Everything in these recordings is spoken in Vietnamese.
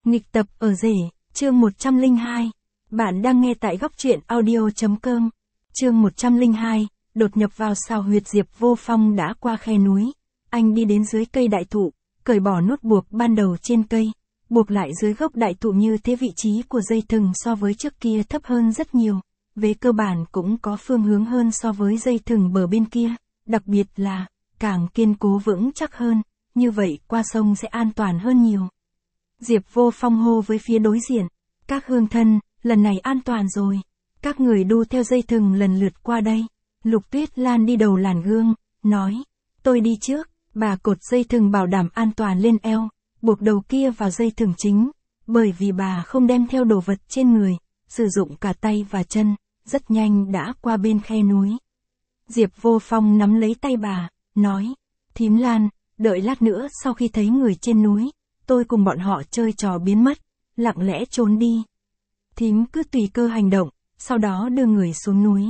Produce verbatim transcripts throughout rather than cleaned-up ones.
Nghịch tập ở rể, chương một trăm lẻ hai. Bạn đang nghe tại góc truyện audio.com. Chương một trăm lẻ hai, đột nhập vào sao huyệt Diệp Vô Phong đã qua khe núi. Anh đi đến dưới cây đại thụ, cởi bỏ nút buộc ban đầu trên cây, buộc lại dưới gốc đại thụ, như thế vị trí của dây thừng so với trước kia thấp hơn rất nhiều. Về cơ bản cũng có phương hướng hơn so với dây thừng bờ bên kia, đặc biệt là càng kiên cố vững chắc hơn, như vậy qua sông sẽ an toàn hơn nhiều. Diệp Vô Phong hô với phía đối diện, các hương thân, lần này an toàn rồi, các người đu theo dây thừng lần lượt qua đây. Lục Tuyết Lan đi đầu làn gương, nói, tôi đi trước, bà cột dây thừng bảo đảm an toàn lên eo, buộc đầu kia vào dây thừng chính, bởi vì bà không đem theo đồ vật trên người, sử dụng cả tay và chân, rất nhanh đã qua bên khe núi. Diệp Vô Phong nắm lấy tay bà, nói, thím Lan, đợi lát nữa sau khi thấy người trên núi, tôi cùng bọn họ chơi trò biến mất, lặng lẽ trốn đi. Thím cứ tùy cơ hành động, sau đó đưa người xuống núi.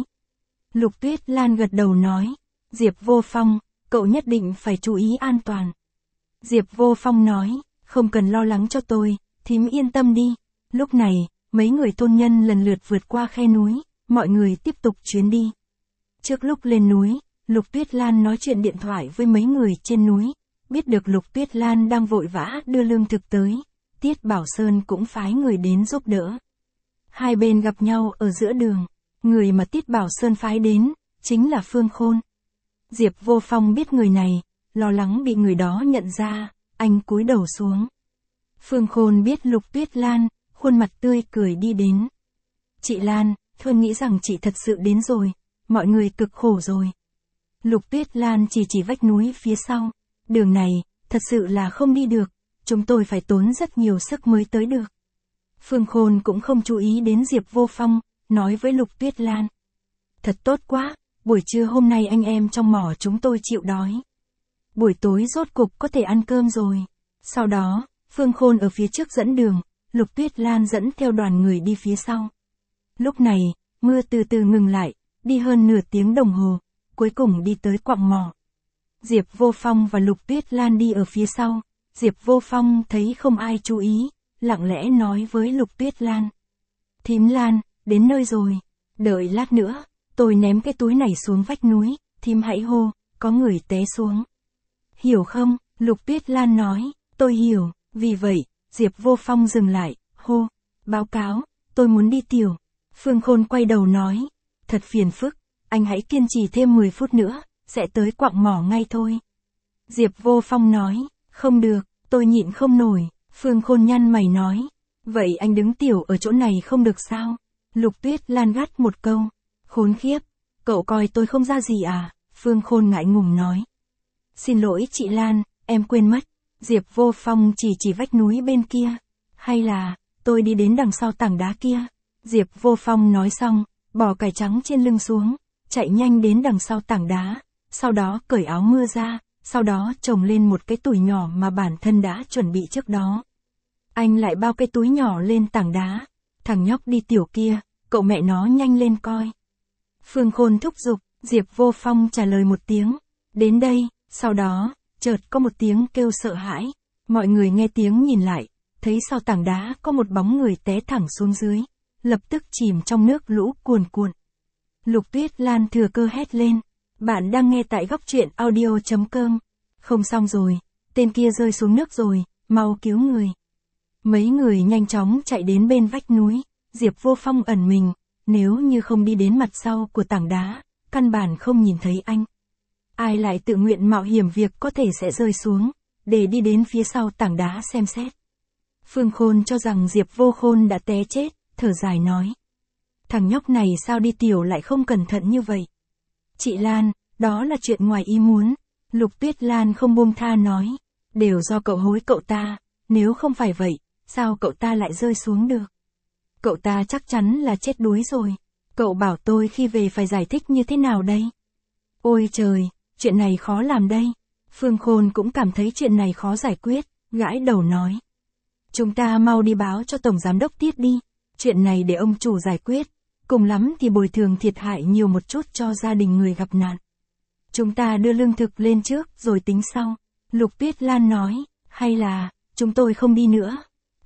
Lục Tuyết Lan gật đầu nói, Diệp Vô Phong, cậu nhất định phải chú ý an toàn. Diệp Vô Phong nói, không cần lo lắng cho tôi, thím yên tâm đi. Lúc này, mấy người thôn nhân lần lượt vượt qua khe núi, mọi người tiếp tục chuyến đi. Trước lúc lên núi, Lục Tuyết Lan nói chuyện điện thoại với mấy người trên núi, biết được Lục Tuyết Lan đang vội vã đưa lương thực tới, Tiết Bảo Sơn cũng phái người đến giúp đỡ. Hai bên gặp nhau ở giữa đường, người mà Tiết Bảo Sơn phái đến, chính là Phương Khôn. Diệp Vô Phong biết người này, lo lắng bị người đó nhận ra, anh cúi đầu xuống. Phương Khôn biết Lục Tuyết Lan, khuôn mặt tươi cười đi đến. Chị Lan, tôi nghĩ rằng chị thật sự đến rồi, mọi người cực khổ rồi. Lục Tuyết Lan chỉ chỉ vách núi phía sau, đường này, thật sự là không đi được, chúng tôi phải tốn rất nhiều sức mới tới được. Phương Khôn cũng không chú ý đến Diệp Vô Phong, nói với Lục Tuyết Lan. Thật tốt quá, buổi trưa hôm nay anh em trong mỏ chúng tôi chịu đói. Buổi tối rốt cục có thể ăn cơm rồi. Sau đó, Phương Khôn ở phía trước dẫn đường, Lục Tuyết Lan dẫn theo đoàn người đi phía sau. Lúc này, mưa từ từ ngừng lại, đi hơn nửa tiếng đồng hồ, cuối cùng đi tới quặng mỏ. Diệp Vô Phong và Lục Tuyết Lan đi ở phía sau, Diệp Vô Phong thấy không ai chú ý, lặng lẽ nói với Lục Tuyết Lan. Thím Lan, đến nơi rồi, đợi lát nữa, tôi ném cái túi này xuống vách núi, thím hãy hô, có người té xuống. Hiểu không? Lục Tuyết Lan nói, tôi hiểu, vì vậy, Diệp Vô Phong dừng lại, hô, báo cáo, tôi muốn đi tiểu. Phương Khôn quay đầu nói, thật phiền phức, anh hãy kiên trì thêm mười phút nữa, sẽ tới quặng mỏ ngay thôi. Diệp Vô Phong nói, không được, tôi nhịn không nổi. Phương Khôn nhăn mày nói, vậy anh đứng tiểu ở chỗ này không được sao? Lục Tuyết Lan gắt một câu, khốn khiếp, cậu coi tôi không ra gì à? Phương Khôn ngại ngùng nói. Xin lỗi chị Lan, em quên mất. Diệp Vô Phong chỉ chỉ vách núi bên kia. Hay là, tôi đi đến đằng sau tảng đá kia. Diệp Vô Phong nói xong, bỏ cải trắng trên lưng xuống, chạy nhanh đến đằng sau tảng đá, sau đó cởi áo mưa ra, sau đó chồng lên một cái túi nhỏ mà bản thân đã chuẩn bị trước đó. Anh lại bao cái túi nhỏ lên tảng đá. Thằng nhóc đi tiểu kia, cậu mẹ nó nhanh lên coi. Phương Khôn thúc giục, Diệp Vô Phong trả lời một tiếng. Đến đây, sau đó, chợt có một tiếng kêu sợ hãi. Mọi người nghe tiếng nhìn lại, thấy sau tảng đá có một bóng người té thẳng xuống dưới, lập tức chìm trong nước lũ cuồn cuộn. Lục Tuyết Lan thừa cơ hét lên. Bạn đang nghe tại góc truyện audio.com. Không xong rồi, tên kia rơi xuống nước rồi, mau cứu người. Mấy người nhanh chóng chạy đến bên vách núi, Diệp Vô Phong ẩn mình, nếu như không đi đến mặt sau của tảng đá, căn bản không nhìn thấy anh. Ai lại tự nguyện mạo hiểm việc có thể sẽ rơi xuống, để đi đến phía sau tảng đá xem xét. Phương Khôn cho rằng Diệp Vô Khôn đã té chết, thở dài nói. Thằng nhóc này sao đi tiểu lại không cẩn thận như vậy? Chị Lan, đó là chuyện ngoài ý muốn. Lục Tuyết Lan không buông tha nói. Đều do cậu hối cậu ta, nếu không phải vậy, sao cậu ta lại rơi xuống được? Cậu ta chắc chắn là chết đuối rồi. Cậu bảo tôi khi về phải giải thích như thế nào đây? Ôi trời, chuyện này khó làm đây. Phương Khôn cũng cảm thấy chuyện này khó giải quyết, gãi đầu nói. Chúng ta mau đi báo cho Tổng Giám đốc Tiết đi. Chuyện này để ông chủ giải quyết. Cùng lắm thì bồi thường thiệt hại nhiều một chút cho gia đình người gặp nạn. Chúng ta đưa lương thực lên trước rồi tính sau. Lục Tuyết Lan nói, hay là, chúng tôi không đi nữa.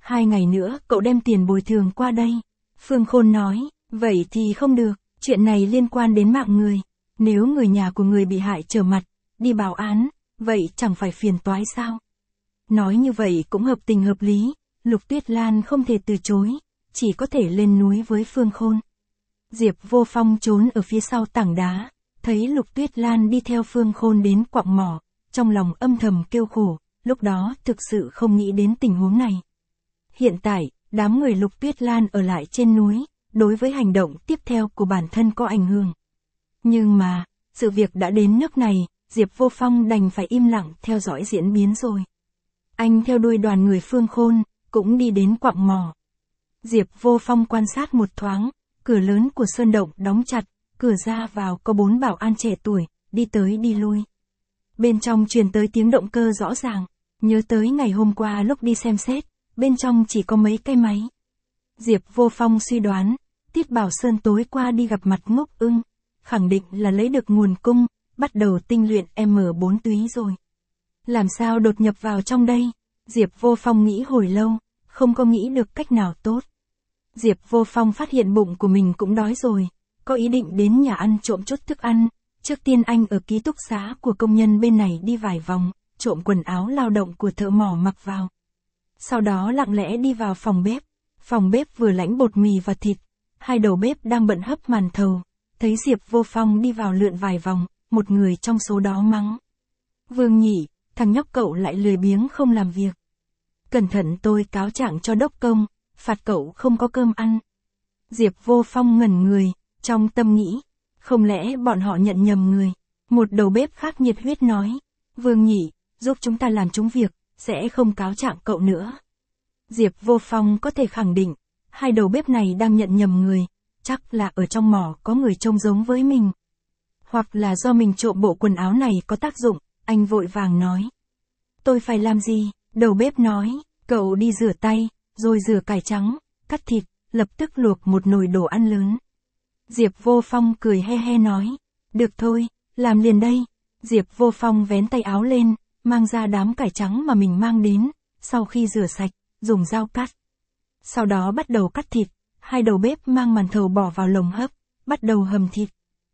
Hai ngày nữa cậu đem tiền bồi thường qua đây. Phương Khôn nói, vậy thì không được, chuyện này liên quan đến mạng người. Nếu người nhà của người bị hại trở mặt, đi báo án, vậy chẳng phải phiền toái sao? Nói như vậy cũng hợp tình hợp lý, Lục Tuyết Lan không thể từ chối, chỉ có thể lên núi với Phương Khôn. Diệp Vô Phong trốn ở phía sau tảng đá, thấy Lục Tuyết Lan đi theo Phương Khôn đến quặng mỏ, trong lòng âm thầm kêu khổ, lúc đó thực sự không nghĩ đến tình huống này. Hiện tại, đám người Lục Tuyết Lan ở lại trên núi, đối với hành động tiếp theo của bản thân có ảnh hưởng. Nhưng mà, sự việc đã đến nước này, Diệp Vô Phong đành phải im lặng theo dõi diễn biến rồi. Anh theo đuôi đoàn người Phương Khôn, cũng đi đến quặng mỏ. Diệp Vô Phong quan sát một thoáng, cửa lớn của sơn động đóng chặt, cửa ra vào có bốn bảo an trẻ tuổi, đi tới đi lui. Bên trong truyền tới tiếng động cơ rõ ràng, nhớ tới ngày hôm qua lúc đi xem xét, bên trong chỉ có mấy cái máy. Diệp Vô Phong suy đoán, Tiết Bảo Sơn tối qua đi gặp mặt Ngốc Ưng, khẳng định là lấy được nguồn cung, bắt đầu tinh luyện M bốn túy rồi. Làm sao đột nhập vào trong đây? Diệp Vô Phong nghĩ hồi lâu, không có nghĩ được cách nào tốt. Diệp Vô Phong phát hiện bụng của mình cũng đói rồi, có ý định đến nhà ăn trộm chút thức ăn. Trước tiên anh ở ký túc xá của công nhân bên này đi vài vòng, trộm quần áo lao động của thợ mỏ mặc vào. Sau đó lặng lẽ đi vào phòng bếp. Phòng bếp vừa lãnh bột mì và thịt, hai đầu bếp đang bận hấp màn thầu. Thấy Diệp Vô Phong đi vào lượn vài vòng, một người trong số đó mắng: Vương Nhị, thằng nhóc cậu lại lười biếng không làm việc. Cẩn thận tôi cáo trạng cho đốc công, phạt cậu không có cơm ăn. Diệp Vô Phong ngẩn người, trong tâm nghĩ, không lẽ bọn họ nhận nhầm người. Một đầu bếp khác nhiệt huyết nói, Vương Nhị, giúp chúng ta làm trúng việc, sẽ không cáo trạng cậu nữa. Diệp Vô Phong có thể khẳng định, hai đầu bếp này đang nhận nhầm người, chắc là ở trong mỏ có người trông giống với mình. Hoặc là do mình trộm bộ quần áo này có tác dụng, anh vội vàng nói. Tôi phải làm gì? Đầu bếp nói, cậu đi rửa tay, rồi rửa cải trắng, cắt thịt, lập tức luộc một nồi đồ ăn lớn. Diệp Vô Phong cười he he nói, được thôi, làm liền đây. Diệp Vô Phong vén tay áo lên, mang ra đám cải trắng mà mình mang đến, sau khi rửa sạch, dùng dao cắt. Sau đó bắt đầu cắt thịt, hai đầu bếp mang màn thầu bỏ vào lồng hấp, bắt đầu hầm thịt.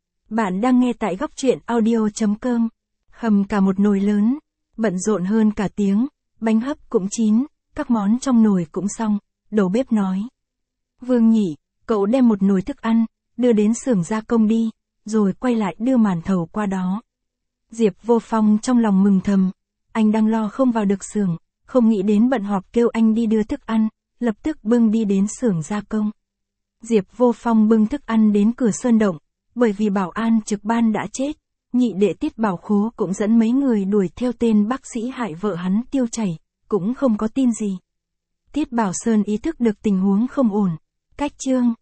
Bạn đang nghe tại góc truyện audio chấm com, hầm cả một nồi lớn, bận rộn hơn cả tiếng, bánh hấp cũng chín, các món trong nồi cũng xong, đầu bếp nói. Vương Nhị, cậu đem một nồi thức ăn, đưa đến xưởng gia công đi, rồi quay lại đưa màn thầu qua đó. Diệp Vô Phong trong lòng mừng thầm, anh đang lo không vào được xưởng, không nghĩ đến bận họp kêu anh đi đưa thức ăn, lập tức bưng đi đến xưởng gia công. Diệp Vô Phong bưng thức ăn đến cửa sơn động, bởi vì bảo an trực ban đã chết, nhị đệ Tiết Bảo Khố cũng dẫn mấy người đuổi theo tên bác sĩ hại vợ hắn tiêu chảy, cũng không có tin gì. Tiết Bảo Sơn ý thức được tình huống không ổn, cách chương